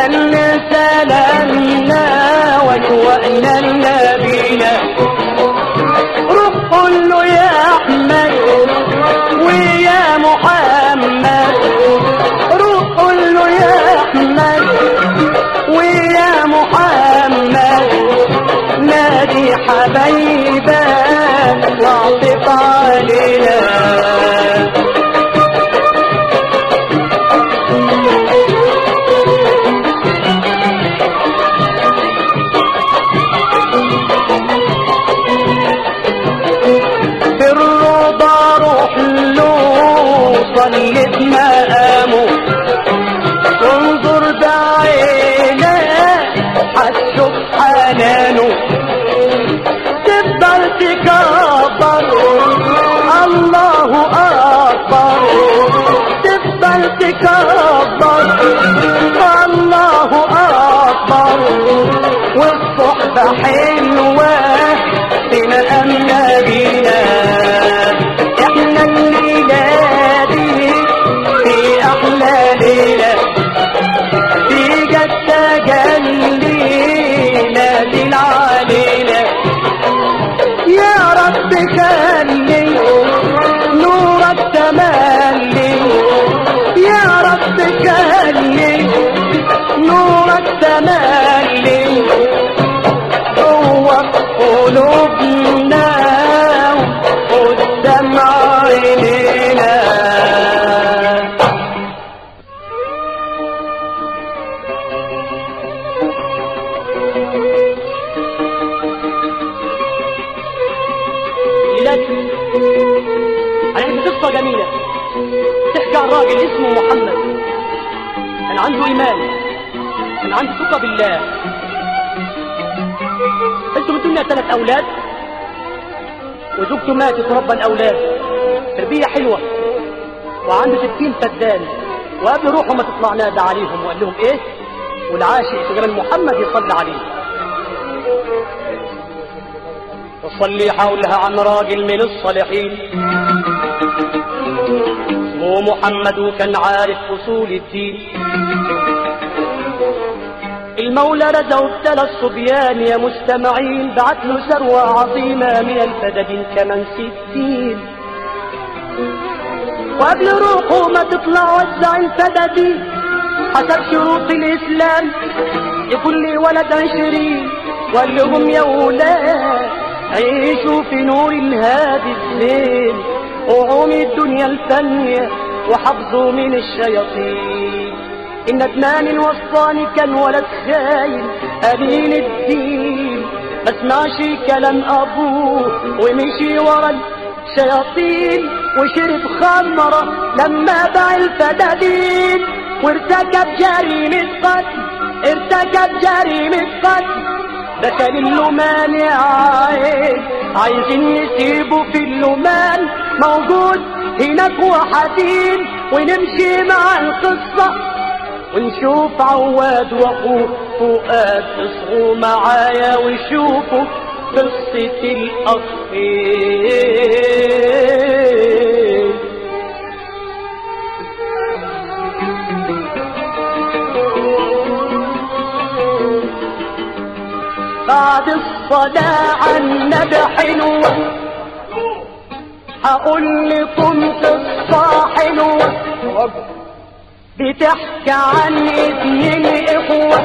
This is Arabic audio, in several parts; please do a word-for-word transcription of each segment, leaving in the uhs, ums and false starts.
خلي سلامنا وشوقنا لنبينا. روح قول له يا احمد ويا محمد، روح قول له يا احمد ويا محمد، نادي حبايبك واعطف علينا. صلت مقامه تنظر بعينك هتشوف حنانه، تفضل تكبر الله اكبر، تفضل تكبر الله اكبر. والصحبة حلوة في مقام نبينا، احنا الليلة في احلى ليلة في جد تجلينا دين علينا. يا رب خلي نورك تملي، يا رب خلي نورك تملي جوه قلوبنا قدام عينينا. هنحكي قصة جميلة تحكي عن راجل اسمه محمد، كان عنده إيمان، كان عنده ثقة بالله. انتم الدنيا ثلاث أولاد وزوجته ماتت وربى الأولاد تربية حلوة، وعنده ستين فدان، وقبل روحه ما تطلع نادى عليهم وقال لهم ايه؟ والعاشق في جمال محمد يصلي عليه. وصلي حولها عن راجل من الصالحين اسمه محمد، وكان عارف اصول الدين. المولى رزقه ابتلى الصبيان يا مستمعين، بعت له ثروة عظيمة من الفدادين كمان ستين، وقبل روحه ما تطلع وزع الفدادين حسب شروط الإسلام لكل ولد عشرين. وقال لهم يا ولاد عيشوا في نور الهادي الزين، وعومي الدنيا الفانية وحفظوا من الشياطين. إن ندمان الوصاني كان ولد خاين قليل الدين، ما سمعش كلام أبوه ومشي ورا الشياطين، وشرب خمرة لما باع الفدادين، وارتكب جريمة قتل، ارتكب جريمة قتل. ده كان اللومان يا عين عايزين نسيبه في اللومان موجود هناك وحدين، ونمشي مع القصة ونشوف عواد واخوه فؤاد اصغوا معايا وشوفوا قصة الأخين. بعد الصلاة على النبي حلوة هقول لكم قصة حلوة بتحكي عن اتنين اخوة،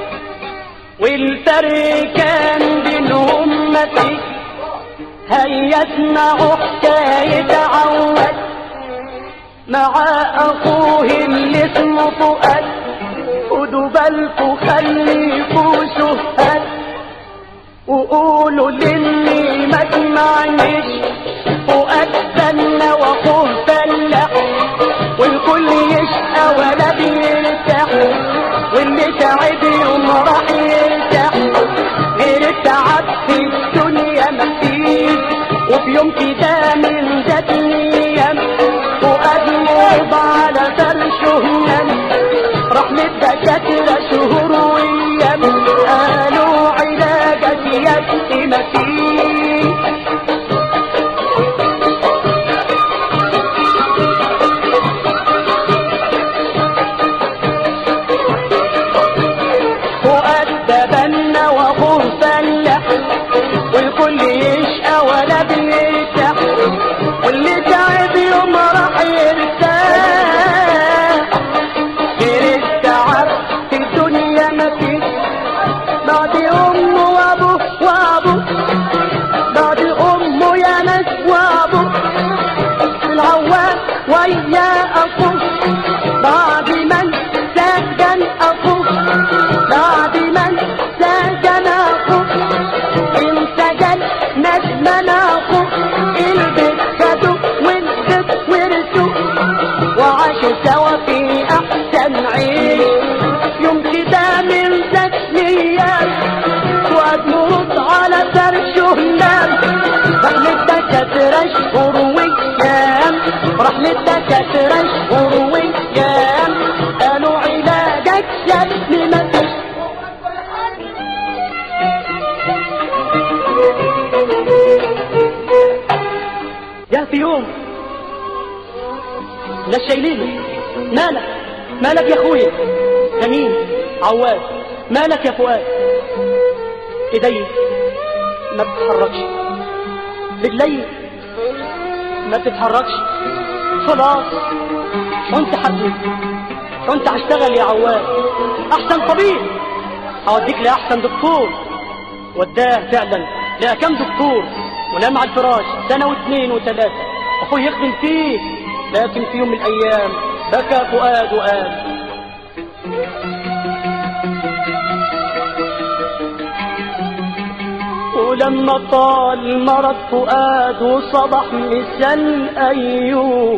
والفرق كان بينهم مفيش. هيا اسمعوا حكاية عواد مع اخوه اللي اسمه فؤاد، خدوا بالكوا خليكوا شهاد، وقولوا للي ما سمعنيش فؤاد فلة واخوه فلة، والكل يشقى ولا بيرتاح، واللي تعب يوم راح يرتاح. غير التعب في الدنيا مفيش، وفي يوم كده من ذات ايام فؤاد مرضى على فرشه نام، راح للدكاترة شهور وايام قالوا علاجك يكفي مفيش. ده بنا وابوه فلاح، والكل يشقى ولا بيرتاح، واللي تعب يوم راح يرتاح. غير التعب في الدنيا مفيش بعد امه وابوه وابوه، بعد امه يا ناس وابوه، العوام ويا اخوه بعد من سجن اخوه، بعد من سجن اخوه انسجن ندمن اخوه، البيت خدوه والبيت ورثوه وعاشوا سوا في احسن عيش. يوم كده من ذات الايام وادموت على فرشه نام، راح للدكاتره اشهر وايام، راح للدكاتره اشهر وايام، قالوا علاجك يا ابني مفيش. جاء في يوم ناس شايلينه، مالك مالك يا اخويا؟ جميل عواد، مالك يا فؤاد؟ ايدي ما بتتحركش، رجلي ما بتتحركش، خلاص كنت حبيت، كنت هشتغل يا عواد احسن طبيب، هوديك لاحسن دكتور. وداه فعلا لقى كام دكتور ونام على الفراش سنه واثنين وثلاثه، اخوه يخدم فيه، لكن في يوم من الايام بكى فؤاد وقال ولما طال مرض فؤاد وصبح مثال ايوب،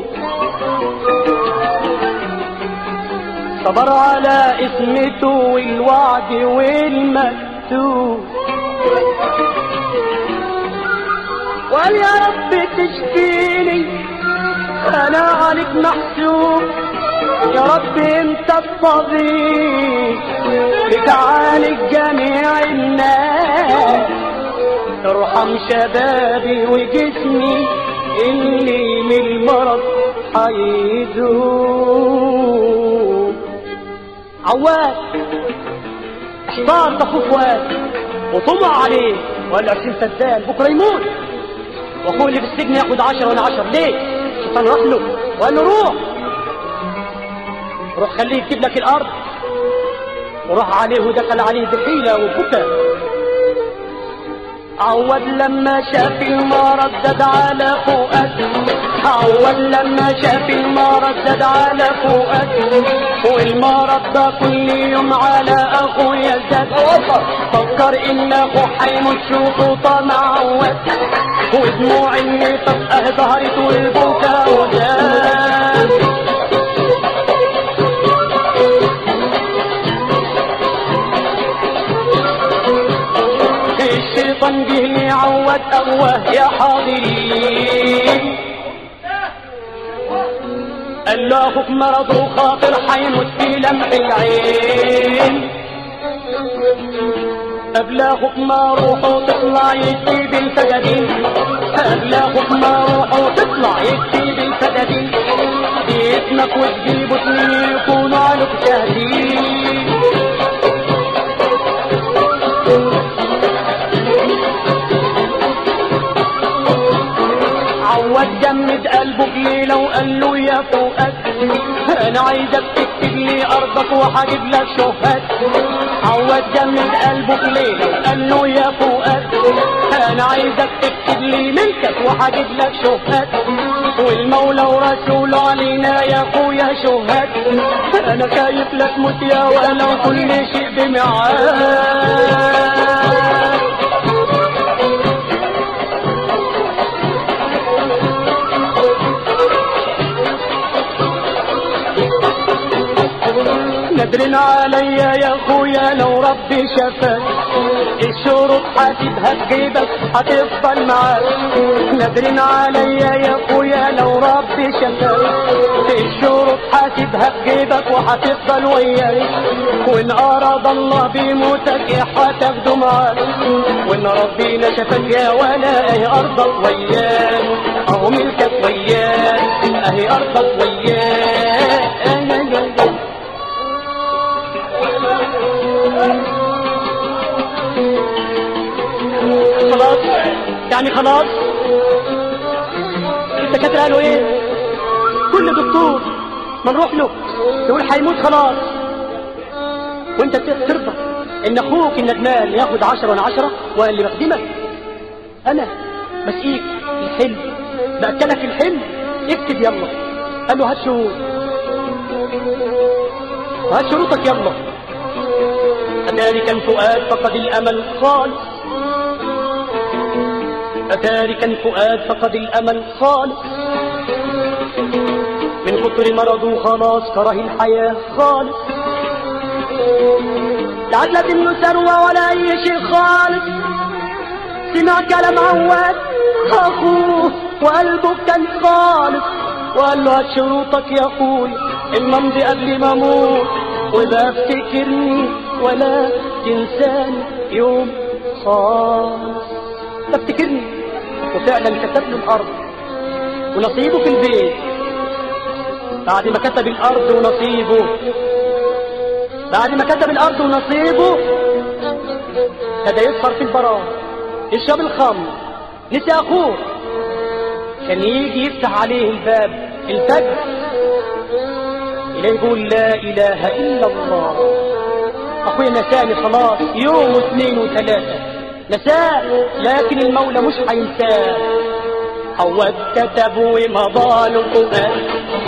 صبر على اسمته والوعد والمكتوب، وقال يا رب تشفيني انا عليك محسوب، يا رب انت الطبيب بتعالج جميع الناس، ارحم شبابي وجسمي اللي من المرض حيدوب. عواد احتار اخوه فؤاد وطمع عليه وقال له عشرين فدان بكره يموت، واخوه اللي في السجن ياخد عشرة وانا عشرة. ليه؟ الشيطان راح له وقال له روح روح خليه يكتب لك الارض، وراح عليه ودخل عليه بحيله وبكى. عواد لما شاف المرض زاد على فؤاد، عواد لما شاف المرض زاد على فؤاد، والمرض ده كل يوم على اخويا زاد، فكر ان اخوه حيموت شوفه طمع عواد، ودموع النفاق ظهرت والبكا وزاد. الشيطان جه لي عواد أواه يا حاضرين، قال له أخوك مرضه خاطر حيموت في لمح العين، قبل أخوك ما روحه تطلع يكتب الفدادين، قبل أخوك ما روحه تطلع يكتب الفدادين، باسمك وتجيبه اتنين يكونوا عليك شاهدين. عواد جمد قلبه بليلة وقال له يا فؤاد انا عايزك تكتب لي ارضك وهجيب لك شهاد. عواد جمد قلبه بليلة وقال له يا فؤاد انا عايزك تكتب لي ملكك وهجيب لك شهاد، والمولى ورسوله علينا يا اخويا شهاد، انا خايف لا تموت يا ولو كل شيء بميعاد. نادرين عليا يا اخويا لو ربي شفاك، الشروط حاسبها بجيبك هتفضل معاك. نادرين عليا يا اخويا لو ربي شفاك، الشروط حاسبها بجيبك وهتفضل وياك، وان اراد الله بموتك هتاخده معاك، وان ربنا شفاك يا ولا اهي ارضك وياك، اهو ملكك وياك اهي ارضك وياك. يعني خلاص الدكاتره قالوا ايه؟ كل دكتور ما نروح له يقول هيموت خلاص، وانت ترضى ان اخوك الندمان ياخد عشرة وانا عشرة وانا اللي بخدمك؟ انا بسقيك الحلم باكلك الحلم، اكتب يلا. قال له هات شروط، هات شروطك يلا. أتارك الفؤاد فقد الأمل خالص، أتارك الفؤاد فقد الأمل خالص، من كتر مرضه خلاص كره الحياة خالص، لعدلة منه ثروة ولا أي شيء خالص. سمع كلام عواد أخوه وقلبه كان خالص، وقال له هات شروطك يا أخويا إما أمضي قبل ما أموت، وإذا افتكرني ولا تنساني يوم خالص. تفتكرني. وفعلا كتب له الأرض ونصيبه في البيت. بعد ما كتب الأرض ونصيبه بعد ما كتب الأرض ونصيبه ابتدى يسهر في البراء، يشرب الخمر، نسي أخوه. كان يجي يفتح عليه الباب الفجر إليه يقول لا إله إلا الله. أخويا نساني خلاص يوم واثنين وثلاثة نساه، لكن المولى مش هينساه. عواد كتب ومضى له فؤاد،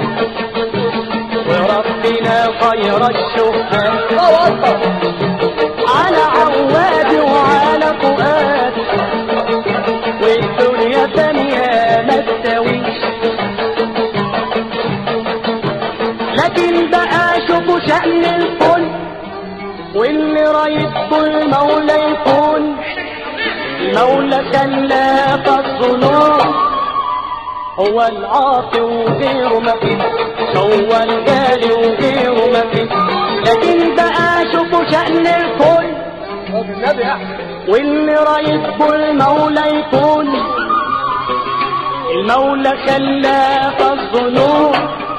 وربنا خير الشهاد على عواد وعلى فؤاد، والدنيا ثانية ما تساويش. لكن بقى شوفوا شأن الكل، واللي رايده المولى يكون. المولى كلاف الظنون، هو العاطي وغيره ما فيه، هو الغالي وغيره ما فيه. لكن بقى شوفوا شأن الكل، واللي رايده المولى يكون. المولى خلاف الظنون،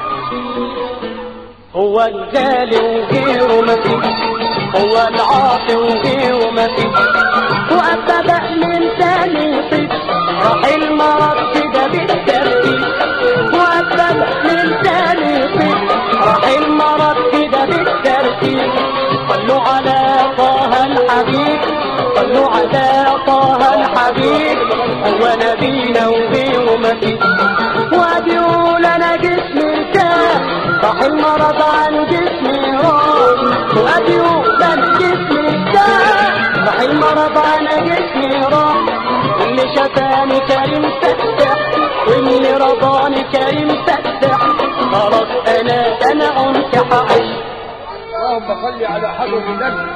هو الغالي وغيره ما فيه، هو العاطي وغيره ما فيه. وأبدأ من ثاني طيب راح المرض كده بالترتيب، وأبدأ من ثاني طيب راح المرض كده بالترتيب. صلوا على طه الحبيب، صلوا على طه الحبيب، هو نبينا وغيره ما فيه. وبيقول أنا جسمي ارتاح، راح المرض عن جسمي راح. وبيقول أنا جسمي ارتاح، راح المرض عن جسمي راح. واللي شفاني كريم فتح، واللي رضاني كريم فتح. خلاص أنا أنا عنك حعيش. اللهم صل على حضرة النبي.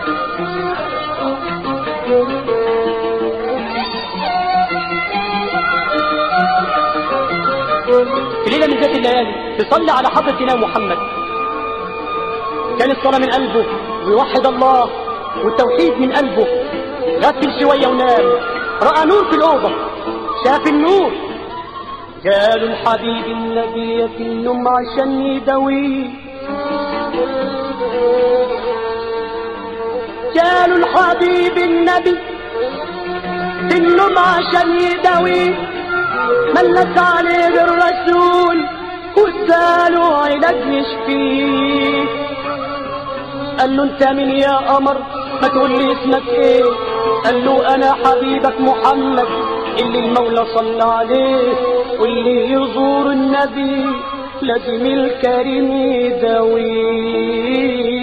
في ليلة من ذات الليالي تصلي على حضرة إمام محمد، كان الصلاة من قلبه ويوحد الله والتوحيد من قلبه. غفل شوية ونام، رأى نور في الأوضة، شاف النور. قالوا الحبيب النبي في النوم عشان يداويه، قالوا الحبيب النبي في النوم عشان يداويه. ملت عليه بالرسول وسألوا علاج يشفيه. قال له انت مين يا قمر، ما تقول لي اسمك ايه؟ قال له انا حبيبك محمد اللي المولى صلى عليه، واللي يزور النبي لازم الكريم يداويه.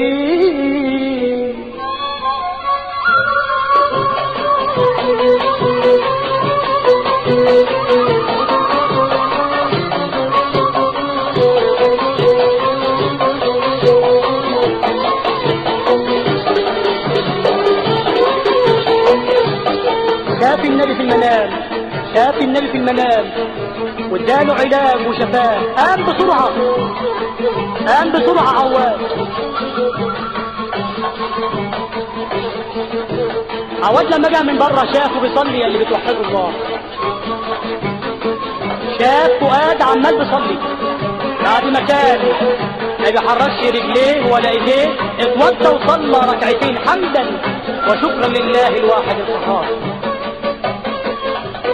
شاف النبي في المنام، شاف النبي في المنام واداله علاج وشفاه. قام بسرعة، قام بسرعة عواد. عواد لما جاء من بره شافه بيصلي اللي بتوحده الله. شاف فؤاد عمال بيصلي بعد ما كان ما بيحركش رجليه ولا ايديه، اتوضى وصلى ركعتين حمدا وشكرا لله الواحد القهار.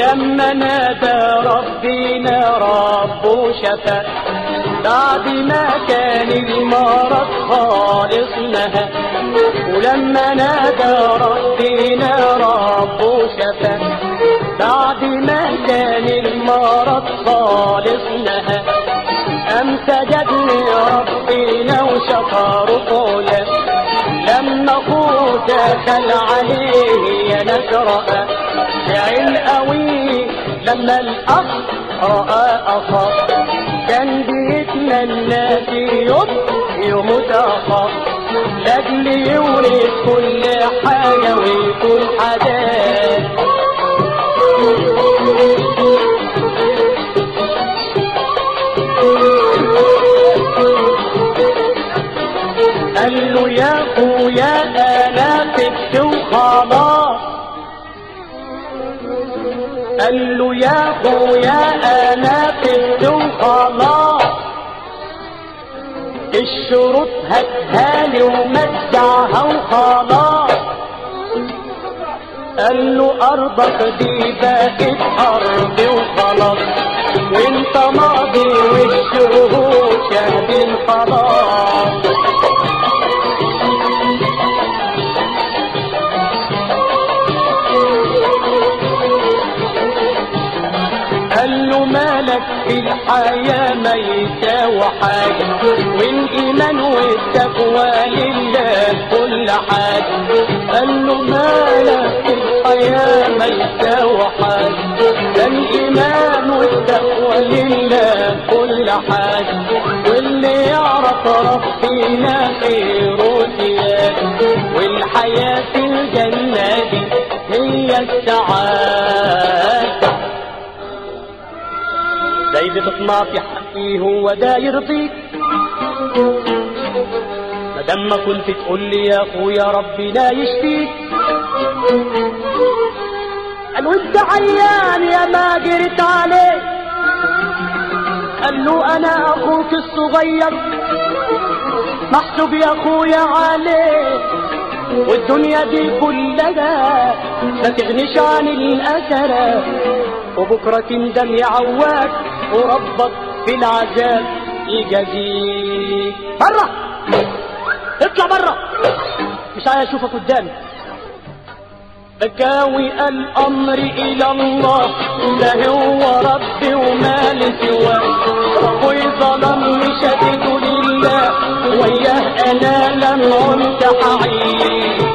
ولما نادى ربنا ربه شفى بعد ما كان المرض خالص نهى. ولما نادى ربنا ربه شفى بعد ما كان المرض خالص نهى. أم سجد لربنا وشكر قوله لما أخوه دخل عليه يا ناس رأى زعل قوي لما الأخ رأى أخاه كان بيتمنى في يوم يموت أخاه لأجل يورث كل حاجة ويكون حداه. قال له يا اخويا انا فت وخلاص. قال له يا اخويا انا فت وخلاص الشروط هاتهالي ومتعها وخلاص. قال له ارضك دي بقت ارضي وخلاص وانت ماضي والشهود شاهدين خلاص. قال له مالك في الحياة ما يساوي حاجة والإيمان والتقوى لله كل حاجة. قال له مالك في الحياة ما يساوي حاجة الإيمان والتقوى لله كل حاجة واللي يعرف ربنا خيره زيادة والحياة في الجنة دي هي السعادة. زي بتطمع في حقي هو ده يرضيك مادام ما كنت تقول لي يا اخويا ربنا يشفيك. قال له انت عيان يا ما جريت عليه. قال له انا اخوك الصغير محسوب يا اخويا عليه والدنيا دي كلها ما تغنيش عن الاثر وبكره تندم يا عواك وربك في العذاب يجازيك. بره اطلع بره مش عايز اشوفك قدامي. بكاوي الامر الى الله ده هو ربي وما لي سواه. اخوي ظلمني شديد لله وياه انا لم عدت حعيد.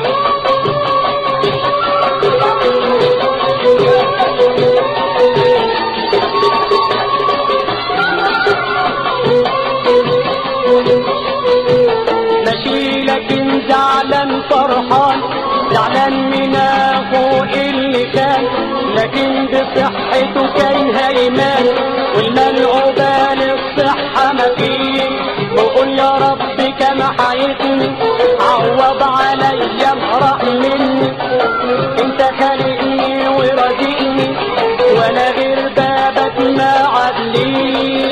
ماشي لكن زعلان فرحان زعلان من اخوه اللي كان لكن بصحته كان هيمان والمال عقبال الصحة ما فيه. بقول يا رب كما حيتني عوض عليا افرح مني انت خالقني ورزقني وانا غير بابك ما عدلي.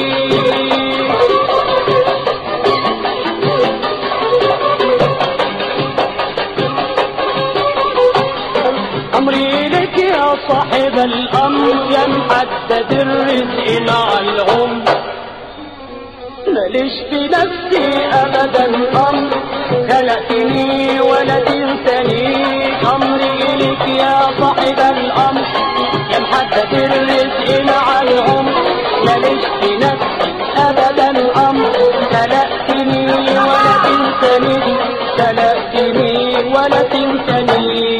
امري لك يا صاحب الامر يا محدد الرزق مع العمر ماليش في نفسي ابدا امر خلقتني ولا تنساني. امري لك يا صاحب الامر يا محدد الرزق مع العمر ماليش في نفسي ابدا امر خلقتني ولا تنساني خلقتني ولا تنساني.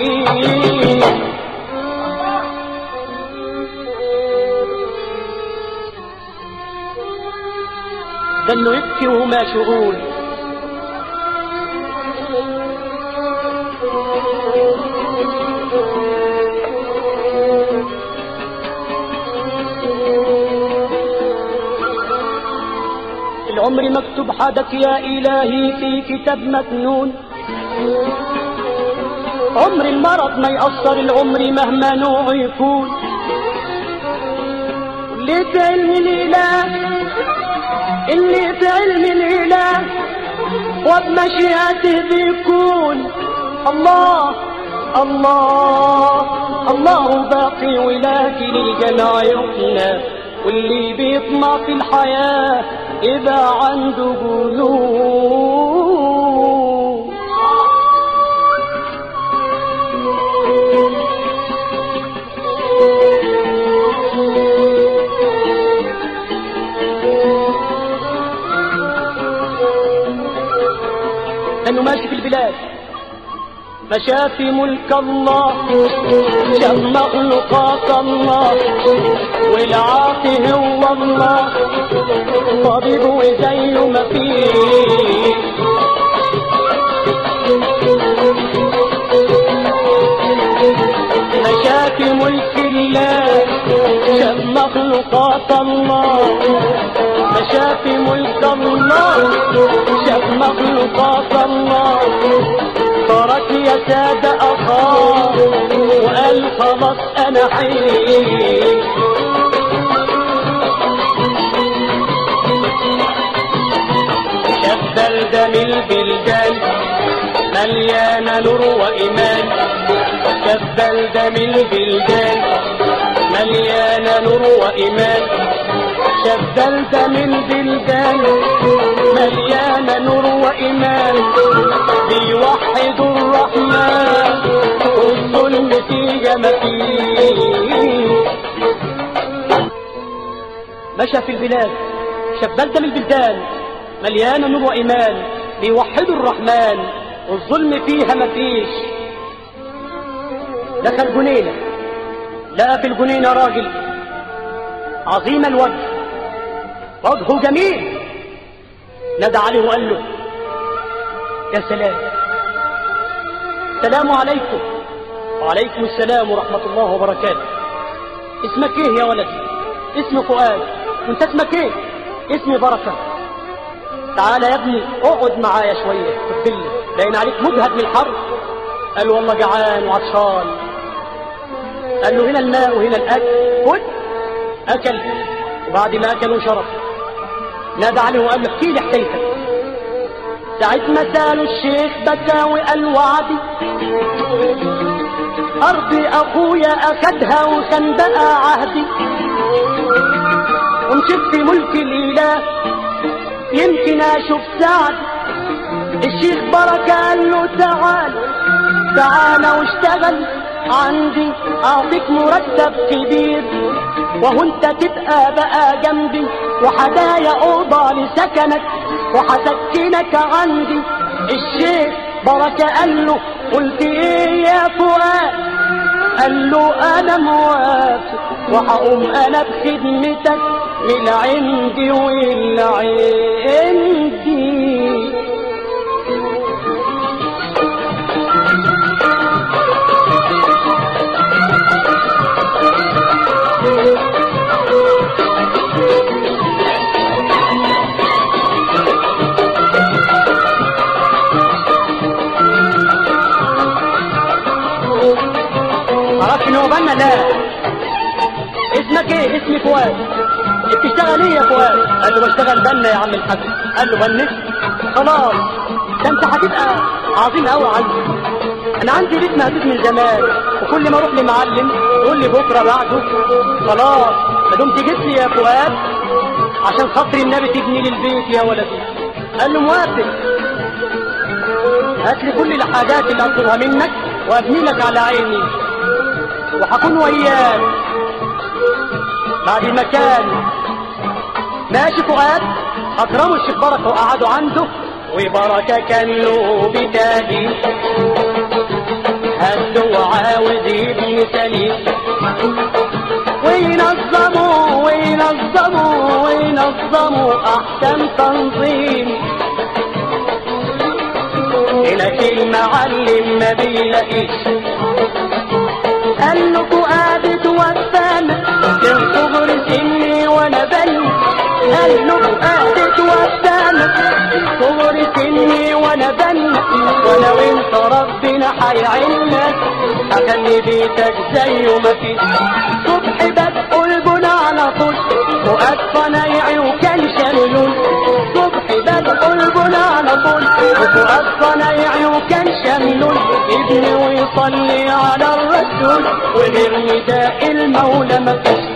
ده انه يبكي وما شغول العمر مكتوب حدك يا الهي في كتاب مكنون. عمر المرض ما يأثر العمر مهما نوعه يكون. اللي في علم الاله اللي في علم الاله وبمشيئته بيكون الله الله الله باقي ولكن الجمع يقنى، واللي بيطمع في الحياة يبقى عنده قلوب. انه ماشي في البلاد، مشى في ملك الله، شاف مخلوقات الله، والعاطي هو الله، طبيبه زيه ما فيه. مشى في ملك الله، شاف مخلوقات الله، مشى في ملك الله، شاف مخلوقات الله، ترك يا سادة أخاه وقال خلاص أنا حين. شاف بلدة من البلدان مليانة نور وإيمان، شاف بلدة من البلدان مليانة نور وإيمان، شاف بلدة من البلدان مليانة نور وإيمان، بيوحدوا الرحمن والظلم فيها ما فيه. مشى في البلاد، شاف بلدة من البلدان مليانة نور وإيمان، بيوحدوا الرحمن والظلم فيها ما فيش. دخل جنينة، لقى في الجنينة راجل عظيم الوجه، وجهه جميل، نادى عليه وقال له يا سلام، السلام عليكم. وعليكم السلام ورحمة الله وبركاته. اسمك ايه يا ولدي؟ اسمي فؤاد. وانت اسمك ايه؟ اسمي بركة. تعالى يا ابني اقعد معايا شوية في الظل، باين عليك مجهد من الحر. قال له والله جعان وعطشان. قال له هنا الماء وهنا الاكل، خد. اكل، وبعد ما اكل وشرب نادى عليه وقال له احكي لي حكايتك. ساعة ما سأله الشيخ بكى وقال وعدي، أرضي أخويا أخدها وكان بقى عهدي، ومشيت في ملك الإله يمكن أشوف سعدي. الشيخ بركة قال له تعال تعال واشتغل عندي، أعطيك مرتب كبير وهو انت تبقى بقى جنبي، وحدايا أوضة لسكنك وحسكنك عندي. الشيخ بركة قال له قلت ايه يا فؤاد؟ قال له انا موافق وهقوم انا بخدمتك من عندي واللي عندي. معرفش ان هو بنا. لا، اسمك ايه؟ اسمي فؤاد. بتشتغل ايه يا فؤاد؟ قال له بشتغل بنا يا عم الحاج. قال له بنك؟ خلاص ده انت هتبقى عظيم قوي عندي. انا عندي بيت مهدود من زمان، وكل ما اروح لمعلم يقول لي بكره بعده. خلاص ما دمت جيت لي يا فؤاد عشان خاطر النبي تبني لي البيت يا ولدي. قال له موافق، هات لي كل الحاجات اللي اطلبها منك وابني لك على عيني وهكون وياك. بعد ما كان ماشي فؤاد اكرموا الشيخ بركه وقعدوا عنده، وبركه كان له بتاجي هده وعاوز يبني سليم، وينظموا وينظموا وينظموا احسن تنظيم. هناك المعلم ما بيلاقيش، قال له فؤاد توفانا من صغر سني وانا بني. قال له فؤاد توفانا من صغر سني وانا بني، ولو انت ربنا هيعينك هخلي بيتك زيه ما فيش. صبح بدء البنى على طول فؤاد صنايعي وكان شملول. صبح بدء البنى على طول وفؤاد صنايعي وكان شملول. ابني ويصنع صلي على الرسول وغير نداء المولى مفيش.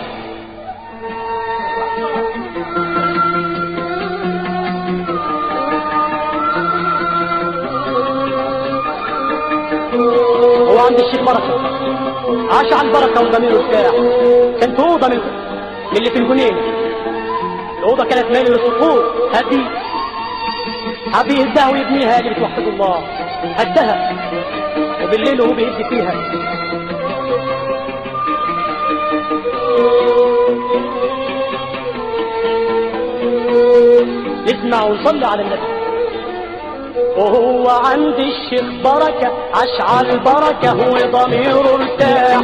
هو عند الشيخ بركة عاش على البركة وضميره ارتاح. كان في أوضة من من اللي في الجنين. الأوضة كانت مالي للصخور هدي حب يهدها ويبنيها اللي بتوحد الله. هدها وبالليل وهو بيهد فيها نسمع ونصلي على النبي. وهو عند الشيخ بركة عاش على البركة وضميره ارتاح.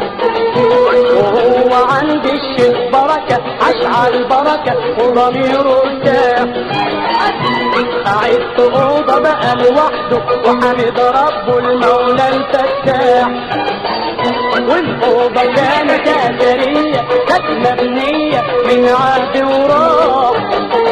وهو عند الشيخ بركة عاش على البركة وضميره ارتاح. قاعد في أوضة بقى لوحده وحمد ربه المولى الفتاح. والأوضة كانت أثرية كانت مبنية من عهد وراح.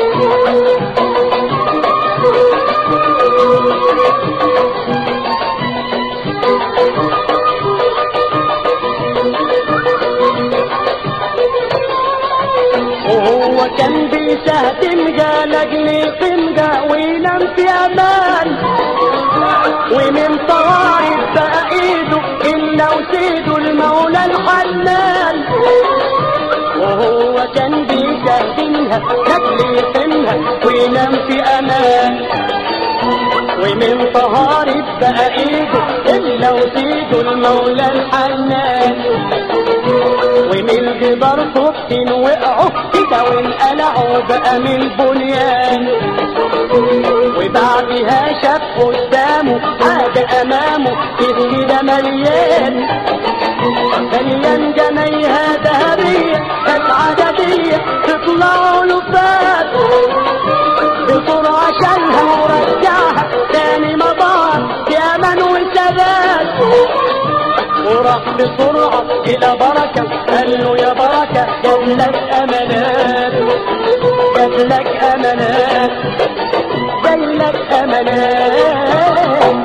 وهو كان بيستهدم جالجني قنجة وينام في امان. ومن طوارئ بقى ايده الا وسيده المولى الحنان. وهو كان بيستهدمها لاجل يقيمها وينام في امان. ومن طهارة بقى ايده الا وسيده المولى الحنان. ومن الجدار طوبتين وقعوا كده وانقلعوا بقى من البنيان. وبعدها شاف قدامه حاجة امامه كده مليان مليان جنيها ذهبية كانت عددية تطلع له فات. بسرعة شالها ورجعها تاني مضار في امان وثبات. وراح بسرعة إلى بركة قال له يا بركة جاب لك أمانات جاب لك أمانات جاي لك أمانات.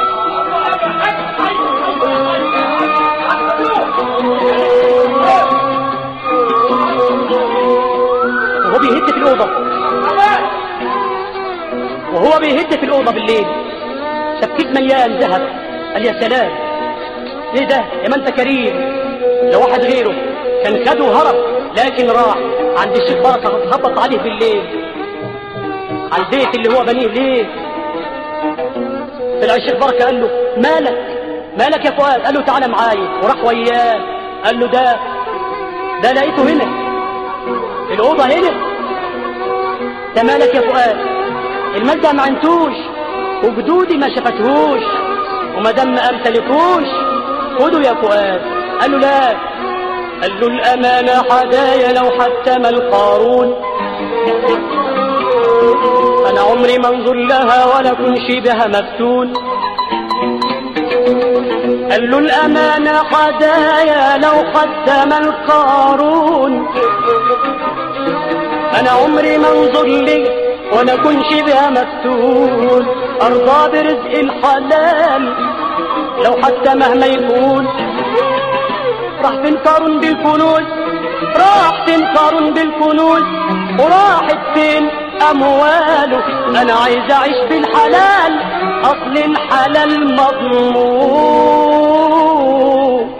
وهو بيهد في الأوضة وهو بيهد في الأوضة بالليل شبكيت مليان ذهب. قال يا سلام ايه ده يا ما انت كريم. لو واحد غيره كان خده وهرب لكن راح عند الشيخ بركة خبط عليه بالليل على البيت اللي هو بنيه. ليه؟ طلع الشيخ بركة قال له مالك مالك يا فؤاد؟ قال له تعالى معايا وراح وياه. قال له ده ده لقيته هنا في الأوضة هنا. ده مالك يا فؤاد؟ المال ده ما عنتوش وجدودي ما شافتهوش وما دام ما امتلكوش خدوا يا فؤاد. قال له لا. قال له الأمانة حدايا لو حتى ما القارون. أنا عمري ما انظر لها ولا كن شبه مفتون. قال له الأمانة حدايا لو حتى ما القارون. أنا عمري ما انظر لي ولا كن شبه مفتون. أرضى برزق الحلال لو حتى مهما يكون. راح فين قارون بالكنوز راح فين قارون بالكنوز وراحت فين أمواله. أنا عايز أعيش بالحلال أصل الحلال مضمون.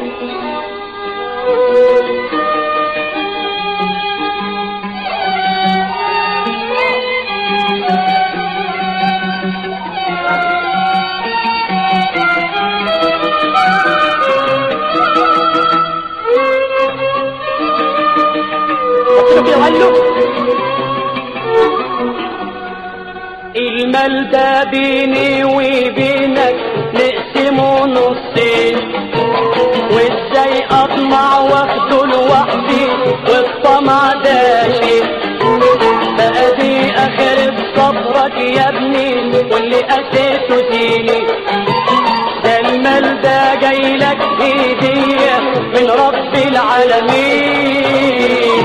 المال ده بيني وبينك نقسمه نصين. وازاي اطمع واخده لوحدي والطمع ده شيء. بقى دي اخر صبرك يا ابني واللي قسيته ديني. ده المال ده جاي لك هدية من رب العالمين.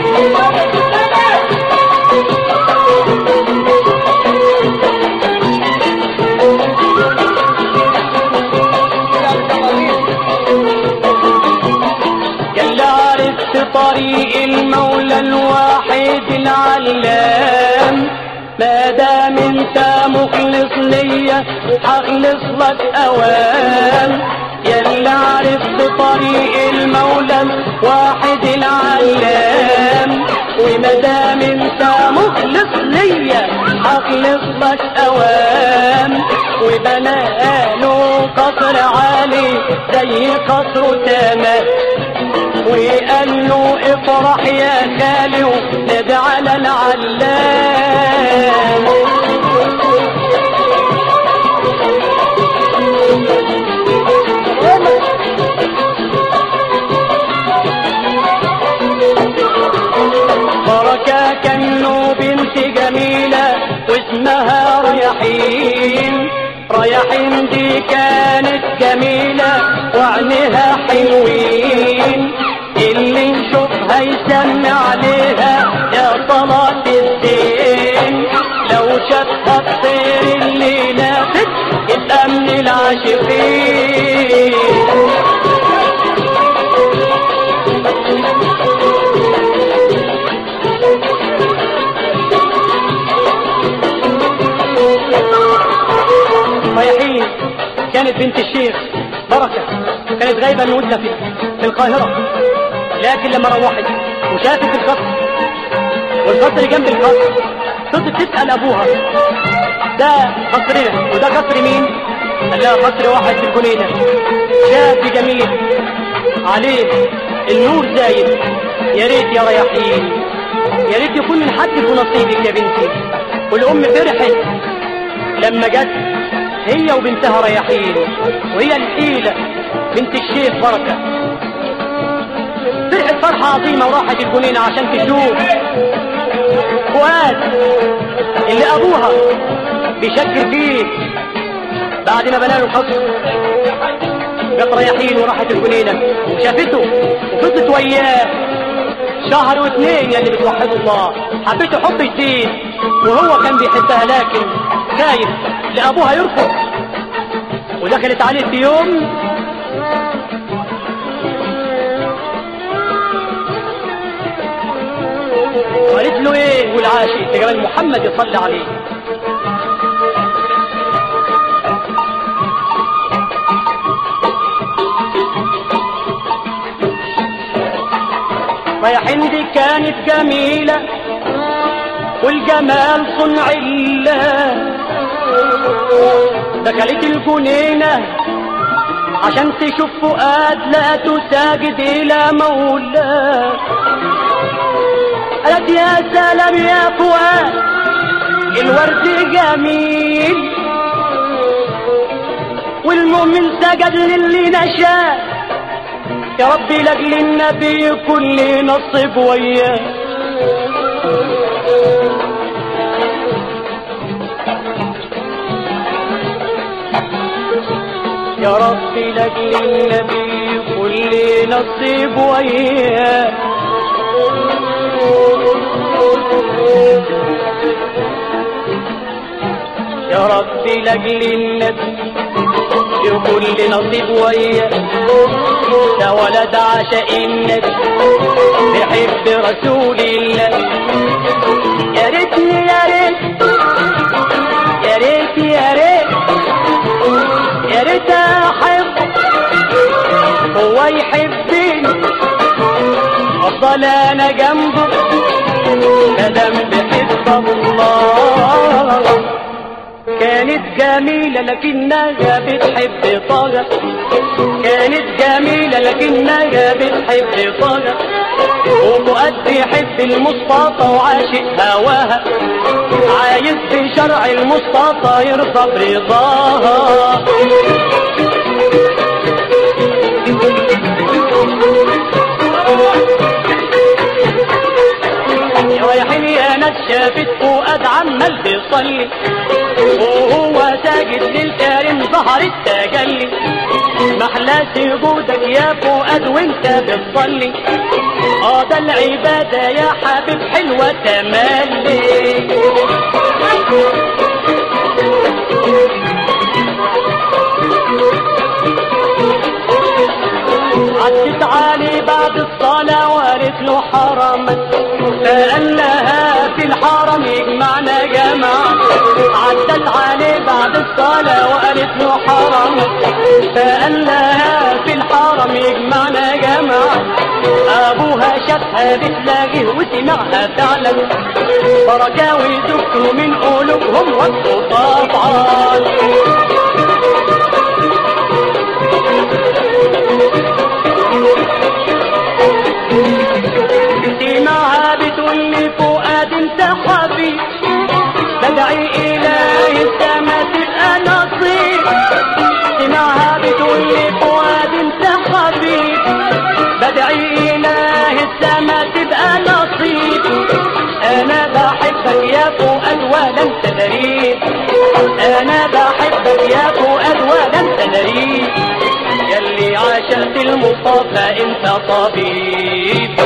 ما دام انت مخلص ليا هخلص لك اوام، يلي عرفت طريق المولى واحد العلام. وما دام انت مخلص ليا هخلص لك اوام، وبناله قصر عالي زي قصر تمام، وقال له افرح يا خالي ونادى على العلام. بركة كانه بنت جميلة واسمها رياحين، رياحين دي كانت جميلة وعينيها حلوين، اللي نشوفها يسمي عليها يا صلاة الدين، لو شافها الطير اللي نافت يبقى من العاشقين. رياحين كانت بنت الشيخ بركة، كانت غايبة من مدة في القاهرة، لكن لما روحت وشافت القصر والقصر جنب القصر فضلت تسأل أبوها ده قصرنا وده قصر مين؟ قال لها قصر واحد في الجنينة، شاب جميل عليه النور زايد، يا ريت يا رياحين يا ريت يكون من حدك ونصيبك يا بنتي. والأم فرحت لما جت هي وبنتها رياحين، وهي الحيلة بنت الشيخ بركة، فرحت فرحة عظيمة وراحت الجنينة عشان تشوف فؤاد اللي أبوها بيشكر فيه بعد ما بناله القصر. جت رياحين وراحت الجنينة وشافته وفضلت وياه شهر واثنين، يا اللي بتوحدوا الله، حبيته حب جديد وهو كان بيحبها لكن خايف لأبوها يرفض. ودخلت عليه في يوم وقالت له ايه والعاشق جمال محمد يصلي عليه. رياحين دي كانت جميلة والجمال صنع الله، دخلت الجنينة عشان تشوف فؤاد لقته ساجد إلى مولاه. قالت يا سلام يا فؤاد الورد جميل والمؤمن سجد للي نشاه، يا ربي لاجل النبي كل نصب وياه. يا ربي لاجل النبي كل نصب وياه. يا ربي لاجل النبي كل نصيب وياه، ده ولد عشاق النبي بيحب رسول الله. يا ريتني يا ريت يا ريت يا ريت يا ريت احب هو يحبني افضل انا جنبه مادام بحب الله. كانت جميلة لكنها بتحب طه، كانت جميلة لكنها بتحب طه، وفؤاد بيحب المصطفى وعاشق هواها، عايز بشرع المصطفى يرضى برضاها. رايحين يا ناس شافت فؤاد عمال بيصلي وهو ساجد للكريم ظهر التجلي، محلى سجودك يا فؤاد وانت بتصلي، اه ده العبادة يا حبيب حلوة تملي. عدت علي بعد الصلاة وقالت له حرمت، فقال لها في الحرم يجمعنا جماعة، عدت عليه بعد الصلاة وقالت له حرام، فقال لها في الحرم يجمعنا جماعة. ابوها شافها بتلاقيه وسمعها فعلا، فرجاوي زوجته من قلوبهم وقفوا طبعا. سمعها بتقول لي فؤاد انت حبيب، بدعي إلهي السما تبقى نصيب. سمعها بتقول لي فؤاد انت حبيب، بدعي إلهي السما تبقى نصيب. أنا بحبك يا فؤاد ولا انت دريب، أنا بحبك يا فؤاد ولا انت دريب، ياللي عاشقت المصطفى انت طبيب.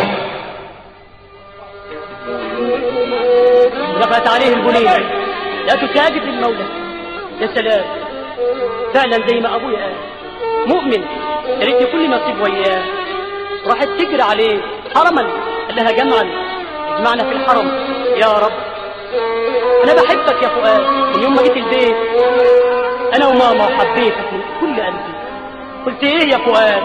رفعت عليه البنية لا تساجد للمولى. يا سلام، فعلا زي ما ابويا قال، مؤمن يا ريت كل نصيب وياه. راحت تجري عليه حرما، قال لها جمعا اجمعنا في الحرم. يا رب انا بحبك يا فؤاد من يوم ما جيت البيت، انا وماما حبيتك من كل قلبي. قلت ايه يا فؤاد؟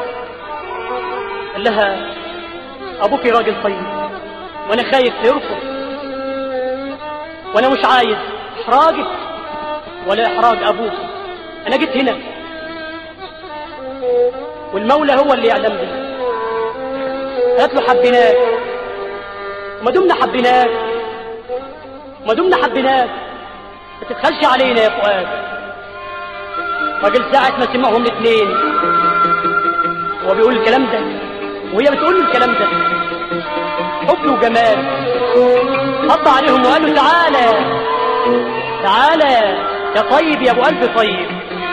قال لها ابوك راجل طيب وانا خايف يرفض، وانا مش عايز احراجك ولا احراج ابوك. انا جيت هنا والمولى هو اللي يعلم بي. قالت له حبيناك، وما دمنا حبيناك وما دمنا حبيناك ما تتخلش علينا يا فؤاد. راجل ساعة ما سمعهم الاثنين هو بيقول الكلام ده وهي بتقول له الكلام ده، حب وجمال، حط عليهم وقال له تعالى تعالى يا طيب يا ابو قلب طيب.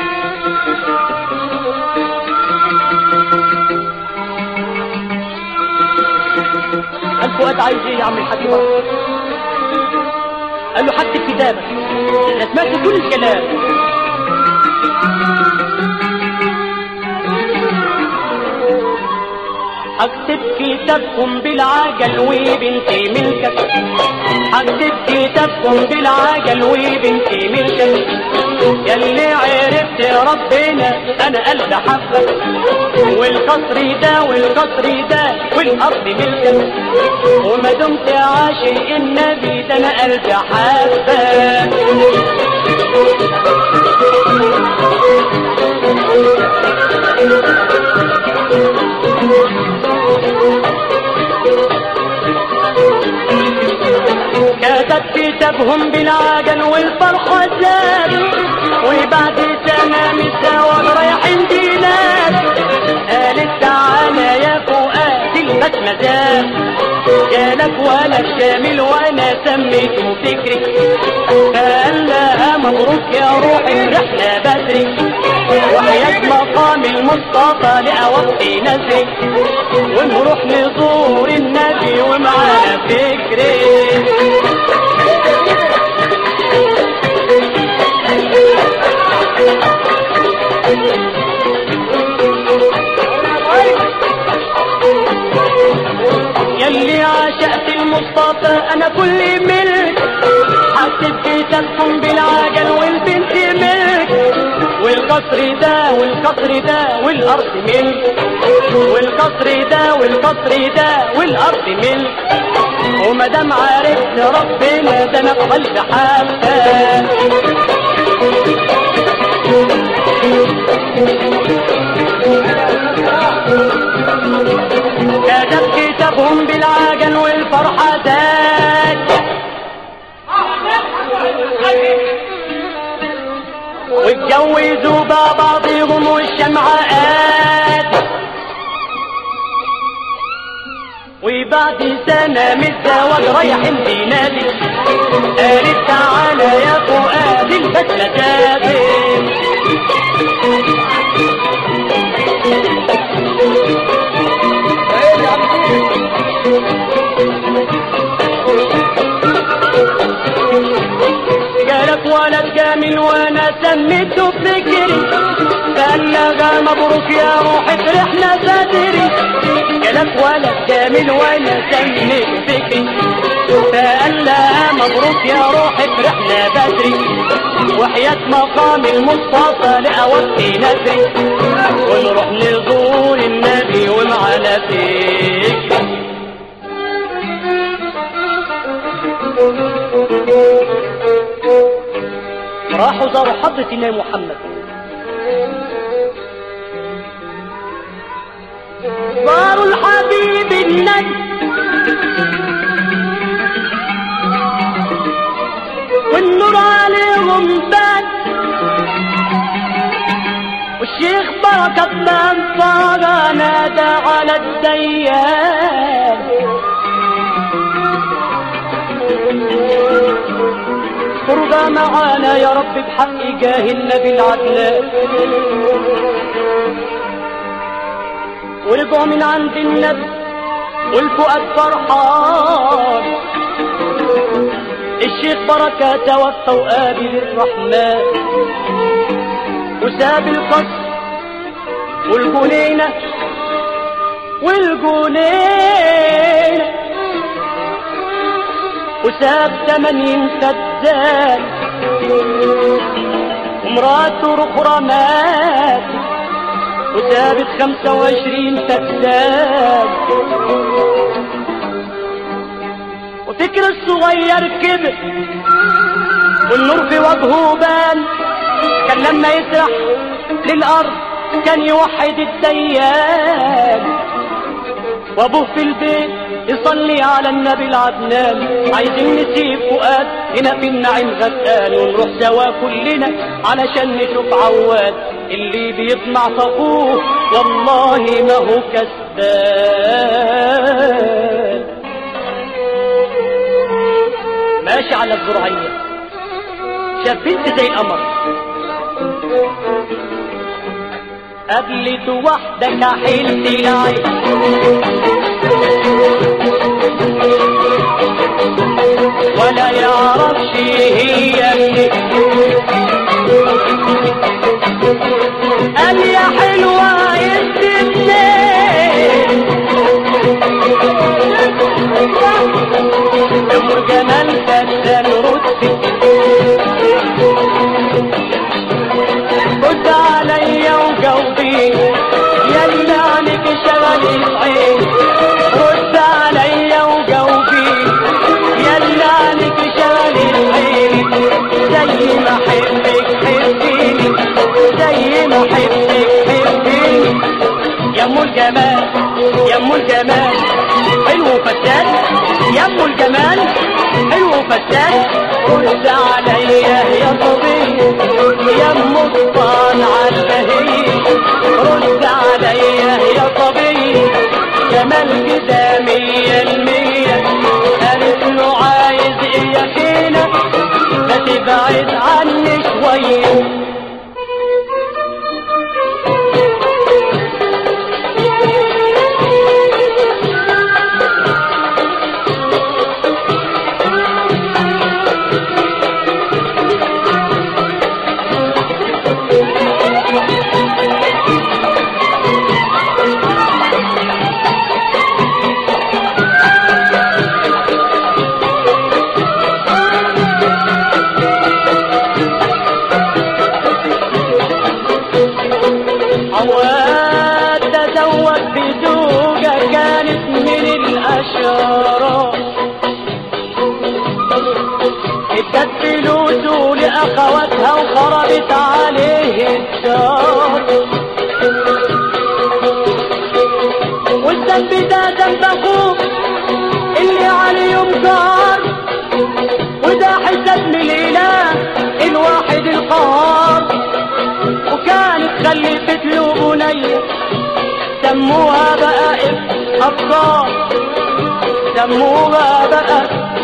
قال فؤاد عايز ايه يا عم الحاج برضه؟ قال له حتى كتابك، انا سمعت كل الكلام. هكتب كتابكم بالعجل وبنتي ملكك، هكتب كتابكم بالعجل وبنتي ملكك، ياللي عرفت ربنا انا قلب حبك، والقصر ده والقصر ده والارض ملكك، وما دمت عاشق النبي ده انا قلبي حبك. كتب كتابهم بالعجل والفرحة زاد، وبعد سنة من الزواج رايحين بلاد. قالت تعالى يا فؤاد البسمة زاد، جالك ولد جميل وانا سميته فكري. فقال لها مبروك يا روحي رحنا بدري، وحياة مقام المصطفى لأوفي نزري، ونروح نزور النبي ومعانا فكري. ياللي عاشقت المصطفى انا كل ملك، حسيت كتابكم بالعجل والبنت ملك، والقصر ده والقصر ده والارض ملك، والقصر ده والقصر ده والارض ملك، ومادام عرفت ربنا ده انا قلبي حبك. كتب كتابهم بالعجل والفرحة زاد، واتجوزوا بعضهم والشمعة قاد، وبعد سنة من الزواج رايحين بنادي. قالت تعالى يا فؤاد البسمة جابت، جالك ولد جميل وانا سميته فكري. قال لها مبروك يا روحي فرحنا بدري، جالك ولد جميل وانا سميته فكري. فقال لها مبروك يا روحي فرحنا بدري، وحياة مقام المصطفى لقى وقت ندري، ونروح نزور النبي ومعانا فكرة. راحوا زاروا حضرة النبي محمد، زاروا الحبيب النبي والنور عليهم بان، والشيخ بركة من طاغى نادى على الديان، ترضى معانا يا رب بحق جاه النبي العدنان. ورجعوا من عند النبي والفؤاد فرحان، الشيخ بركة توفى وقابل الرحمن، وساب القصر والجنينة والجنينة، وساب تمانين فدان، ومراته الاخرى مات، وسابت خمسة وعشرين فدان، وفكر الصغير كبر والنور في وجهه بان، كان لما يسرح للأرض كان يوحد الديان، وابوه في البيت يصلي على النبي العدنان. عايزين نسيب فؤاد هنا في النعيم غسان، ونروح سوا كلنا علشان نشوف عواد اللي بيطمع فوقوه والله ما هو كسبان. ماشي على الزرعية شاف بنت زي القمر، قابلت واحدة كحيلة العين، ولا يعرفش هي منين، قال يا حلوة انت منين، ام جمال فتان رتبي، رد عليا وجاوبيني يلا عنك شغل العين، رد عليا وجاوبيني يلا عنك شغل العين، زي ما احبك حبيني زي ما احبك حبيني، يا ام الجمال يا ام الجمال حلو فتان، يا ام الجمال حلو فتان، رد عليا يا طبيب يا ام الطان عالبهيج، رد عليا يا طبيب جمال كده مية المية، قالت له عايز ايه يا خينا ما تبعد عني شوية. عواد تزوج بزوجة كانت من الأشرار، ادت فلوسه لأخواتها وخربت عليه الدار، والذنب ده ذنب أخوه اللي عليهم جار، وده حساب من الإله الواحد القهار، وكانت خلفت له بنية سموها بقى أبكار، سموها بقى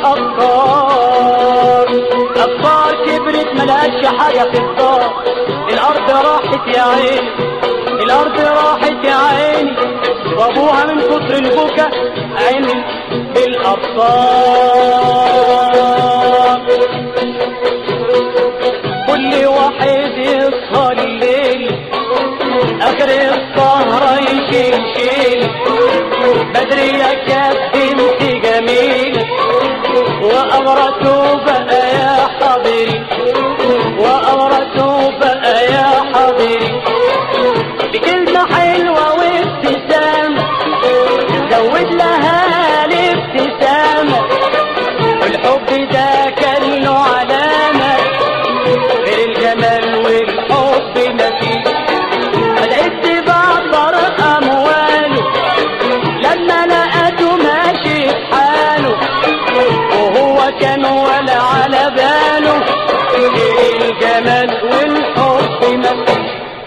أبكار، أبكار كبرت ملقتش حاجة في الدار، الأرض راحت يا عيني الأرض راحت يا عيني، وأبوها من كتر البكا عيني بالأبصار، كل واحد يصحى الليل اخر السهرة يشيل شيل، بدري يا كانت بنت جميلة الجمال والحب مال.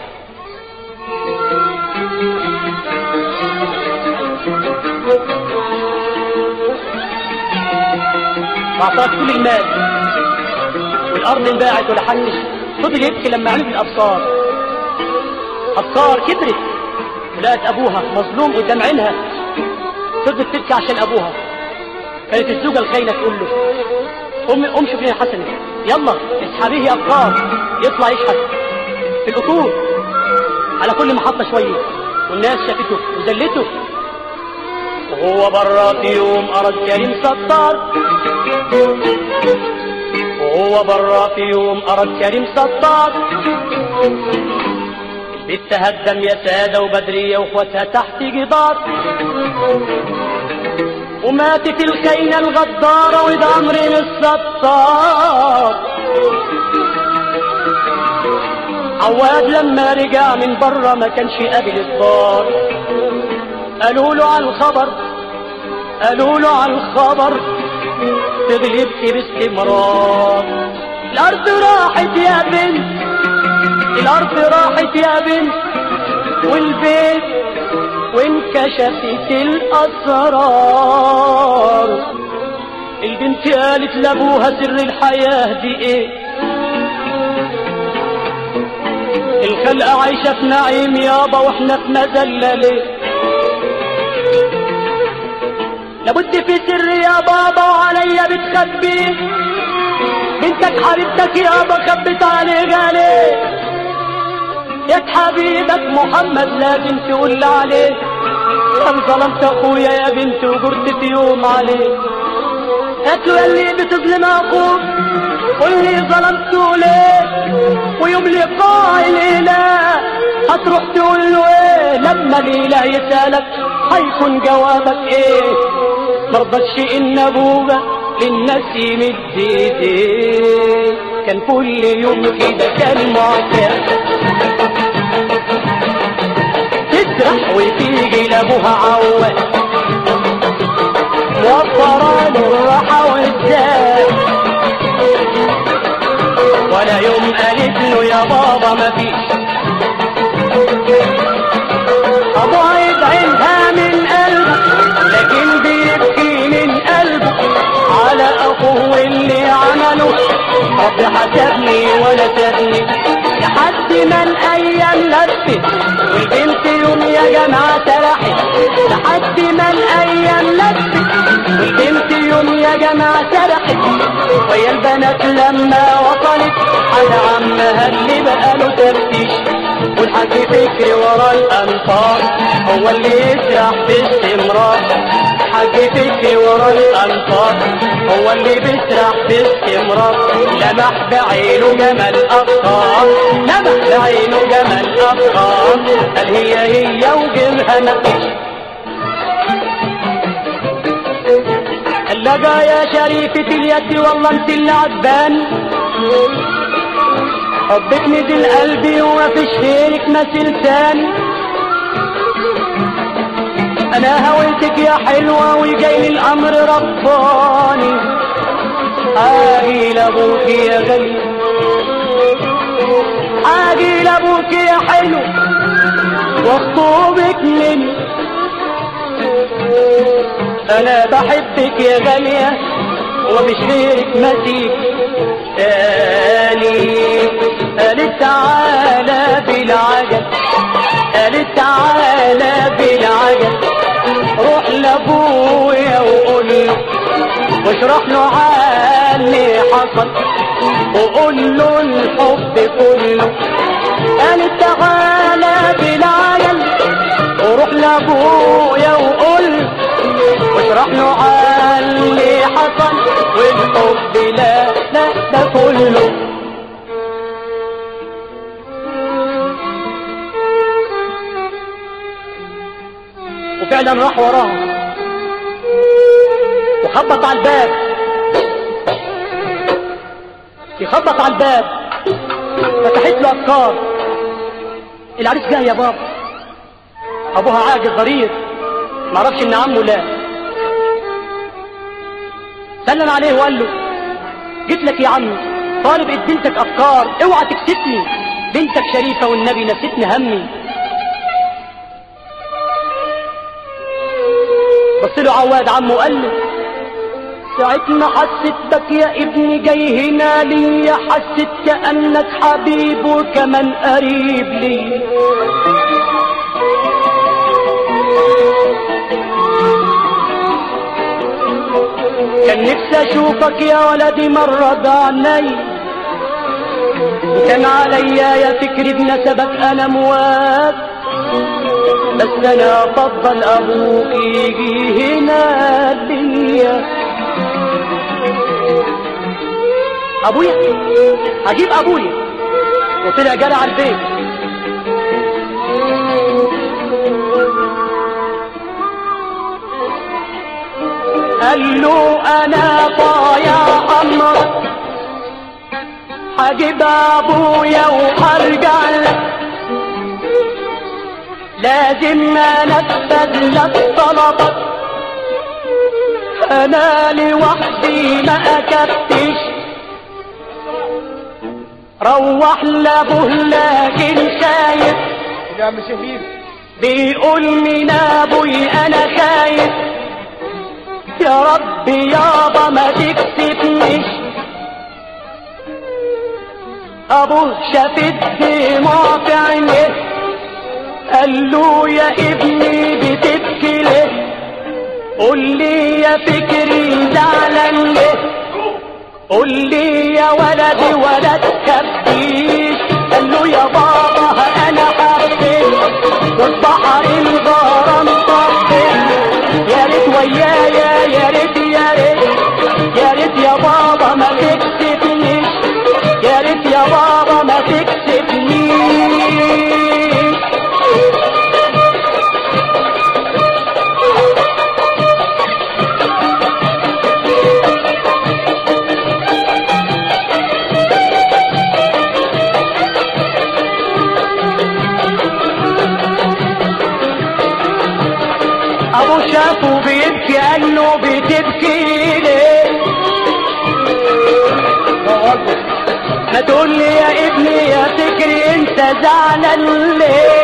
واعطاك كل المال والارض انباعت ولا حنش، فضل يبكي لما عرف الابصار. ابصار كبرت ولقت ابوها مظلوم قدام عينها، فضلت تبكي عشان ابوها. كانت الزوجه الخاينه تقول له قوم قوم شوف لنا حسن، يلا اسحبيه يا ابقار يطلع يشحت في القطور على كل محطه شويه. والناس شافته وذلته، وهو برا في يوم اراد كريم ستار، وهو برا في يوم اراد كريم ستار. البيت تهدم يا ساده وبدريه واخواتها تحت جدار، وماتت الخاينه الغداره وده امر الستار. عواد لما رجع من بره ما كانش قابل الدار، قالوا له على الخبر قالوا له على الخبر، فضل يبكي باستمرار. الارض راحت يا بنت، الارض راحت يا بنت، والبيت وانكشفت الاسرار. البنت قالت لابوها سر الحياه دي ايه، الخلقه عايشه في نعيم يابا واحنا في مذله ليه. لابد في سر يا بابا وعليا بتخبيه، بنتك حبيبتك يابا خبت عليها ليه. يا حبيبك محمد لازم تقول عليه، كان ظلمت اخويا يا بنت وجرت في يوم عليه. قالت له ياللي بتظلم اخوك قولي ظلمته ليه، ويوم لقاء الاله هتروح تقول له ايه. لما الاله يسالك هيكون جوابك ايه. مرضتش ان ابوها للناس يمد ايديه، كان كل يوم كده كان معتاد تسرح وتيجي لابوها عواد، موفره له الراحه والزاد. ولا يوم قالت له يا بابا مفيش، ابوها يدعي لها من قلبه لكن بيبكي من قلبه على اخوه واللي عمله. رب حسبني ولا سابني لحد ما الايام لفت، والبنت يوم يا جماعه سرحت. لحد ما الايام لفت والبنت يوم يا جماعه سرحت، ويا البنات لما وصلت على عمها اللي بقاله تفتيش. والحاج فكري ورا الانفار هو اللي يسرح باستمرار. حاج فكري ورا الانفار هو اللي بيسرح باستمرار. لمح بعينه جمال افكار، لمح بعينه جمال افكار. قال هي هي وجيبها مفيش. قال لها يا شريفة اليد والله انت اللي عجباني، حبك نزل قلبي ومفيش غيرك مثل تاني. انا هويتك يا حلوة وجاي الامر رباني. حاجي لابوك يا غالي، حاجي لابوك يا حلو واخطبك مني. انا بحبك يا غالية ومش غيرك مسيك تاني. قالت تعالى بالعجل، قالت تعالى بالعجل، روح لابويا وقول له واشرح له عني حصل، وقول له الحب كله. قالت تعالى بالعجل وروح لابويا وقول واشرح له عني حصل، والحب لا لا ده كله. وفعلا راح وراها وخبط على الباب، يخبط على الباب فتحت له افكار. العريس جاي يا بابا. ابوها عاجز ضرير معرفش ان عمه لا. سلم عليه وقال له جيت لك يا عمي طالب اد بنتك افكار، اوعى تكسفني، بنتك شريفة والنبي نسيتني همي. بص له عواد عمه وقال له ساعة ما حسيت بك يا ابني جاي هنا ليا، حسيت كأنك حبيب وكمان قريب لي. كان نفسي اشوفك يا ولدي مرة بعيني، وكان عليا يا فكري بنسبك انا مواد، بس انا افضل ابوك يجي هنا ليا. ابويا هجيب ابويا، وطلع جرى على البيت. قال له انا طايع امرك، هجيب ابويا وهرجع لك، لازم انفذ لك طلبك، انا لوحدي ما اكدتش. روح لابوه لكن خايف، يا عم شهيد بيقول من ابوي انا خايف، يا رب يابا ما تكسفنيش. ابوه شاف الدموع في عينيه، قال له يا ابني بتبكي ليه؟ قول لي يا فكري زعلان ليه؟ قول لي يا ولدي ولا تكفيش. قال له يا بابا انا حبيت والبحر الغرام طفيت، يا ريت ويايا يا ريت يا ريت يا ريت يا بابا ما تكسفنيش، يا ريت يا بابا ما تكسفنيش. ابو شافه بيبكي قال له بتبكي ليه؟ ما تقول لي يا ابني يا فكري انت زعلان ليه؟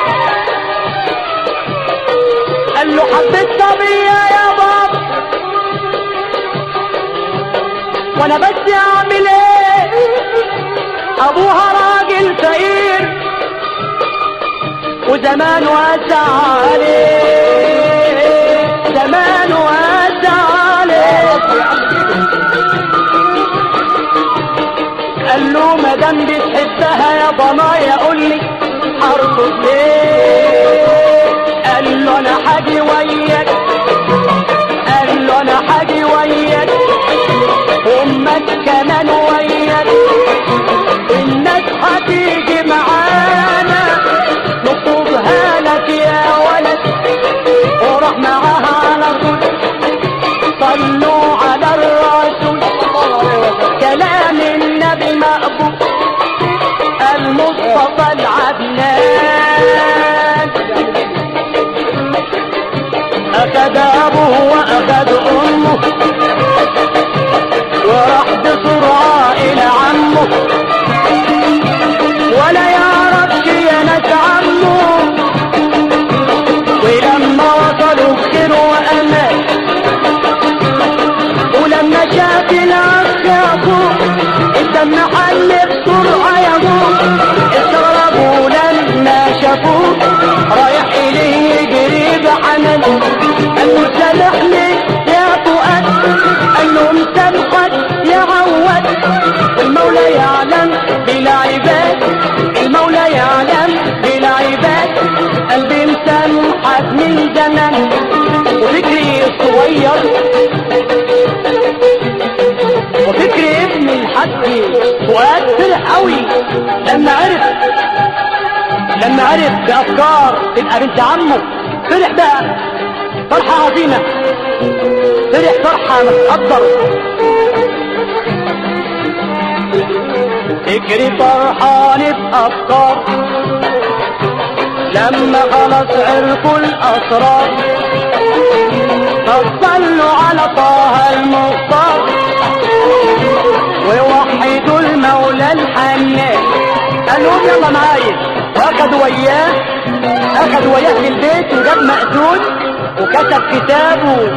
قال له حبيت صبيه يا بابا، وانا بس اعمل ايه؟ ابوها راجل فقير وزمان واسع عليه، زمان واسع عليه. قال له مادام بتحبها يا ضنايا قول لي هرفض ليه؟ قال له انا حاجي وياك، قال له انا حاجي وياك، امك كمان وياك، الناس هتيجي معانا نطلبها لك يا ولد. وراح معاها على طول، صلوا على الرسول، كلام النبي مقبول، المصطفى العدنان. اخذ ابوه واخذ امه، وراح بسرعه الى عمه، ولا يعرفش يا ناس عمه. ولما وصلوا بخير وامان، ولما شاف الاخ اخوه الدم حل بسرعه يا ابوه، استغربوا لما شافوه رايح اليه يجري بحنان. قال له سامحني يا فؤاد، قال له مسامحك يا عواد، المولى يعلم بلا عباد، المولى يعلم بلا عباد، قلبي مسامحك من زمان. وفكري الصغير وفكري ابن الحاج فؤاد فرح قوي لما عرف لما عرف بافكار تبقى بنت عمه، فرح بقى فرحه عظيمه، فرح فرحه متقدر. فكري فرحان بافكار لما خلص عرفوا الاسرار، فصلوا على طه المختار ووحدوا المولى الحنان قال لهم يلا معايا، واخدوا وياه اخدوا وياه للبيت وجاب مأذون وكتب كتابه،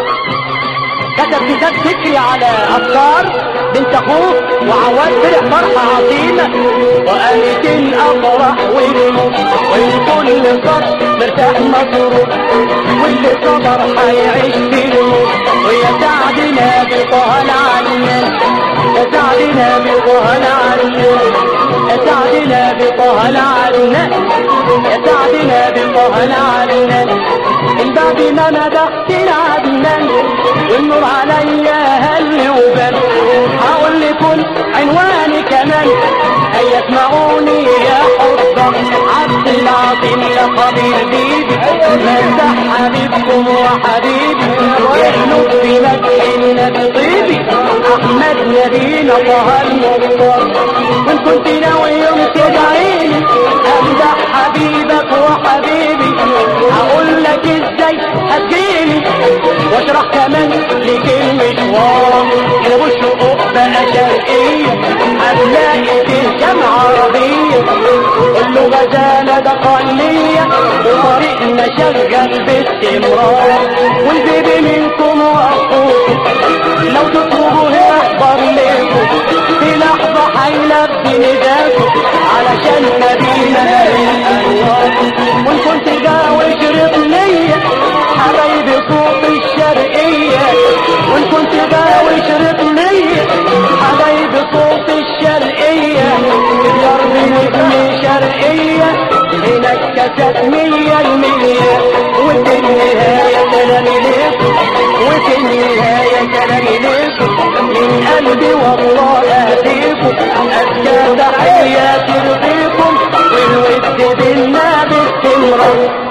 كتب كتاب ذكري على أفكار بنت أخوه، وعواد فرح فرحة عظيمة وقامت الأفراح والموت، والكل صار مرتاح مسرور، واللي صبر هيعيش في الموت. ويا سعدنا بطه العنان، يا سعدنا بطه العنان، يا سعدنا بطه العنان، يا سعدنا بطه العنان. الباب ما مدحت العدنان والنور عليا هل وبان، حاول لكل عنواني كمان هيا اسمعوني يا حضر عبد العظيم لقب البيبي، مدح حبيبكم وحبيبي يحلو في مدح النبي طيبي، احمد نبينا طه المختار. وان كنت ناوي يوم تدعيني امدح حبيبك وحبيبي، هقول لك ازاي هتجيني واشرح كمان لك المشوار. انا بالشقوق بقى شرقية هتلاقي فيه كام عربية، قول له غزالة ده قلية وطريقنا شغال باستمرار. والبيبي منكم واخوكم لو تطلبوا هيحضر لكم في لحظة هيلبي نداكم علشان نبينا الانوار. وان كنت جاوي شرط ليا حبايبي صوت الشرقية، وان كنت جاوي شرط ليا حبايبي صوت الشرقية، ضرب نجم شرقية هناك كاسات مية المية. وفي النهاية كلامي ليكم، وفي النهاية كلامي ليكم من قلبي والله اهديكم، أزكى تحية ترضيكم والود بينا باستمرار.